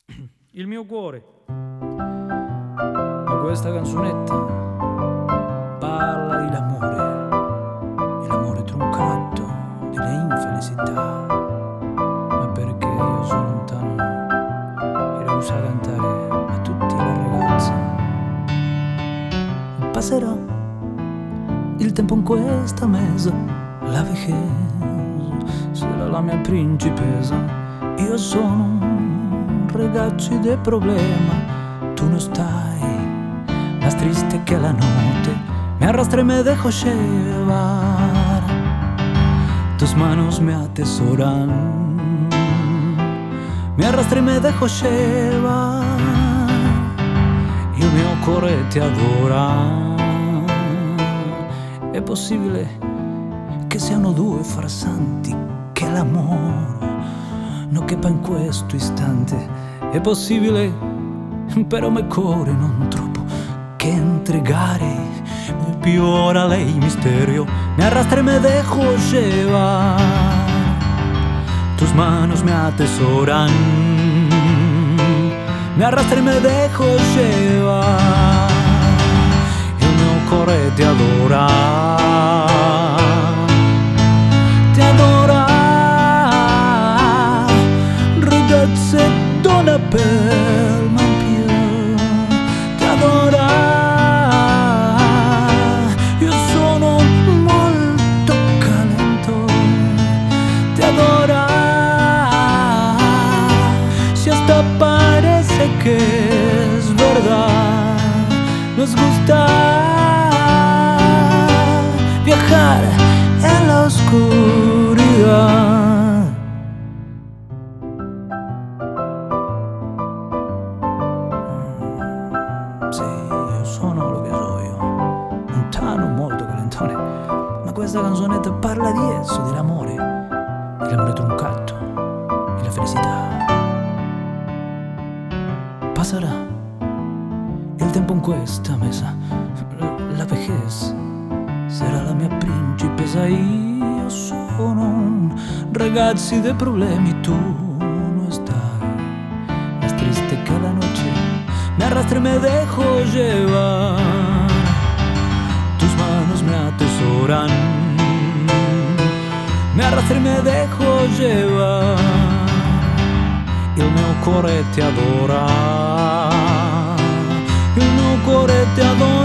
Il mio cuore. Ma questa canzonetta parla di l'amore truncato, delle infelicità. Ma perché io sono lontano e la usa cantare a tutte le ragazze. Passerà il tempo in questa mesa, la vecchiaia sarà la mia principessa. Io sono un ragazzo de problema, tu no stai más triste que la noche. Me arrastré y me dejo llevar, tus manos me atesoran. Me arrastré y me dejo llevar, il mio cuore ti adora. È possibile che siano due farsanti, che l'amore non quepa in questo istante. È possibile, però me cuore non troppo che entregare. Più ora lei misterio, me arrastra y me dejo llevar, tus manos me atesoran. Me arrastra y me dejo llevar, il mio cuore ti adora. Ti adora, ragazze donna per me più. Ti adora, io sono molto calento. Ti adora, si hasta parece que es verdad. Nos gusta viajar en la oscuridad. Sì, io sono lo che so io, lontano, molto calentone. Ma questa canzonetta parla di esso, dell'amore truncato, della felicità. Passerà il tempo in questa mesa, la vejez sarà la mia principessa. Io sono un ragazzo dei problemi, tu no stai más triste que la noche. Me arrastra y me dejo llevar, tus manos me atesoran. Me arrastra y me dejo llevar, il mio cuore ti adora. Il mio cuore ti adora.